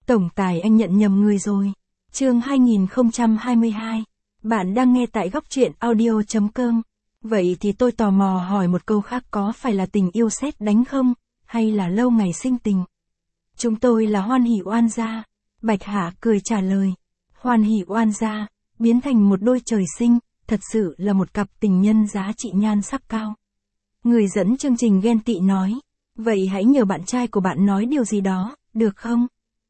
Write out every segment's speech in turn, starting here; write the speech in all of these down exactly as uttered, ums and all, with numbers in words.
Tổng tài anh nhận nhầm người rồi. Chương hai nghìn không trăm hai mươi hai. Bạn đang nghe tại góc truyện audio chấm com. Vậy thì tôi tò mò hỏi một câu khác, có phải là tình yêu sét đánh không? Hay là lâu ngày sinh tình? Chúng tôi là Hoan Hỷ Oan Gia. Bạch Hạ cười trả lời. Hoan Hỷ Oan Gia, biến thành một đôi trời sinh, thật sự là một cặp tình nhân giá trị nhan sắc cao. Người dẫn chương trình ghen tị nói. Vậy hãy nhờ bạn trai của bạn nói điều gì đó, được không?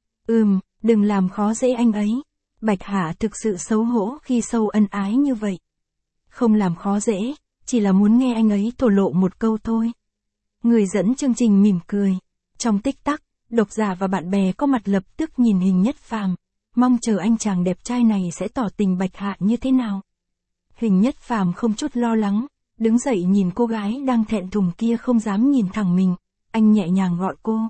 Ừm, đừng làm khó dễ anh ấy. Bạch Hạ thực sự xấu hổ khi sâu ân ái như vậy. Không làm khó dễ, chỉ là muốn nghe anh ấy thổ lộ một câu thôi. Người dẫn chương trình mỉm cười. Trong tích tắc, độc giả và bạn bè có mặt lập tức nhìn Hình Nhất Phàm, mong chờ anh chàng đẹp trai này sẽ tỏ tình Bạch Hạ như thế nào. Hình Nhất Phàm không chút lo lắng, đứng dậy nhìn cô gái đang thẹn thùng kia không dám nhìn thẳng mình, anh nhẹ nhàng gọi cô.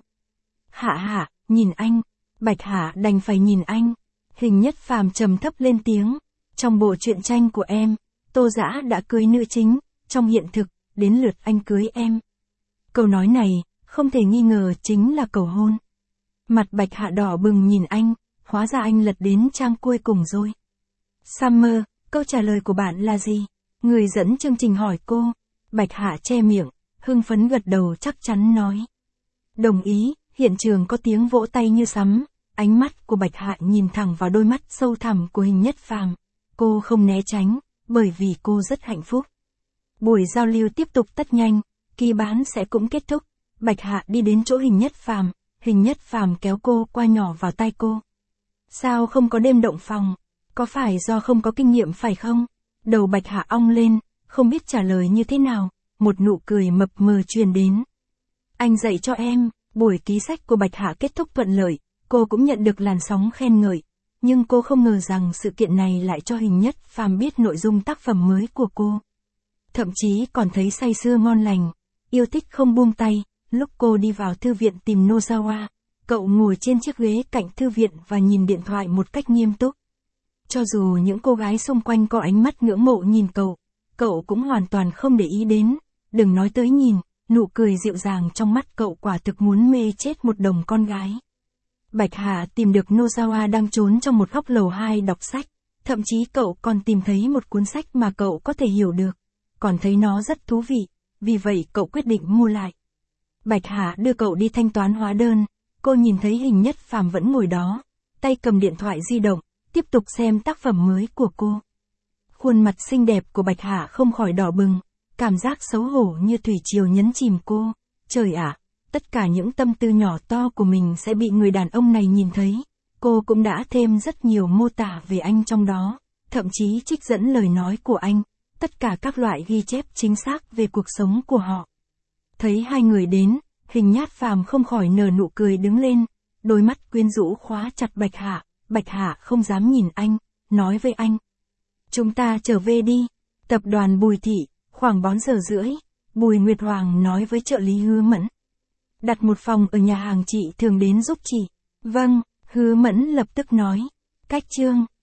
Hạ Hạ, nhìn anh. Bạch Hạ đành phải nhìn anh. Hình Nhất Phàm trầm thấp lên tiếng. Trong bộ truyện tranh của em, Tô Dã đã cưới nữ chính, trong hiện thực, đến lượt anh cưới em. Câu nói này, không thể nghi ngờ chính là cầu hôn. Mặt Bạch Hạ đỏ bừng nhìn anh, hóa ra anh lật đến trang cuối cùng rồi. Summer, câu trả lời của bạn là gì? Người dẫn chương trình hỏi cô. Bạch Hạ che miệng, hưng phấn gật đầu chắc chắn nói. Đồng ý. Hiện trường có tiếng vỗ tay như sấm, ánh mắt của Bạch Hạ nhìn thẳng vào đôi mắt sâu thẳm của Hình Nhất Phàm. Cô không né tránh, bởi vì cô rất hạnh phúc. Buổi giao lưu tiếp tục tất nhanh, kỳ bán sẽ cũng kết thúc. Bạch Hạ đi đến chỗ Hình Nhất Phàm, Hình Nhất Phàm kéo cô qua nhỏ vào tai cô. Sao không có đêm động phòng? Có phải do không có kinh nghiệm phải không? Đầu Bạch Hạ ong lên, không biết trả lời như thế nào, một nụ cười mập mờ truyền đến. Anh dạy cho em. Buổi ký sách của Bạch Hạ kết thúc thuận lợi, cô cũng nhận được làn sóng khen ngợi, nhưng cô không ngờ rằng sự kiện này lại cho Hình Nhất Phàm biết nội dung tác phẩm mới của cô. Thậm chí còn thấy say sưa ngon lành, yêu thích không buông tay. Lúc cô đi vào thư viện tìm Nozawa, cậu ngồi trên chiếc ghế cạnh thư viện và nhìn điện thoại một cách nghiêm túc. Cho dù những cô gái xung quanh có ánh mắt ngưỡng mộ nhìn cậu, cậu cũng hoàn toàn không để ý đến, đừng nói tới nhìn. Nụ cười dịu dàng trong mắt cậu quả thực muốn mê chết một đồng con gái. Bạch Hạ tìm được Nozawa đang trốn trong một góc lầu hai đọc sách, thậm chí cậu còn tìm thấy một cuốn sách mà cậu có thể hiểu được, còn thấy nó rất thú vị, vì vậy cậu quyết định mua lại. Bạch Hạ đưa cậu đi thanh toán hóa đơn, cô nhìn thấy Hình Nhất Phàm vẫn ngồi đó, tay cầm điện thoại di động, tiếp tục xem tác phẩm mới của cô. Khuôn mặt xinh đẹp của Bạch Hạ không khỏi đỏ bừng. Cảm giác xấu hổ như thủy triều nhấn chìm cô. Trời ạ, tất cả những tâm tư nhỏ to của mình sẽ bị người đàn ông này nhìn thấy. Cô cũng đã thêm rất nhiều mô tả về anh trong đó, thậm chí trích dẫn lời nói của anh, tất cả các loại ghi chép chính xác về cuộc sống của họ. Thấy hai người đến, Hình Nhất Phàm không khỏi nở nụ cười đứng lên, đôi mắt quyến rũ khóa chặt Bạch Hạ. Bạch Hạ không dám nhìn anh, nói với anh. Chúng ta trở về đi. Tập đoàn Bùi Thị. Khoảng bốn giờ rưỡi, Bùi Nguyệt Hoàng nói với trợ lý Hứa Mẫn. Đặt một phòng ở nhà hàng chị thường đến giúp chị. Vâng, Hứa Mẫn lập tức nói. Cách Trương.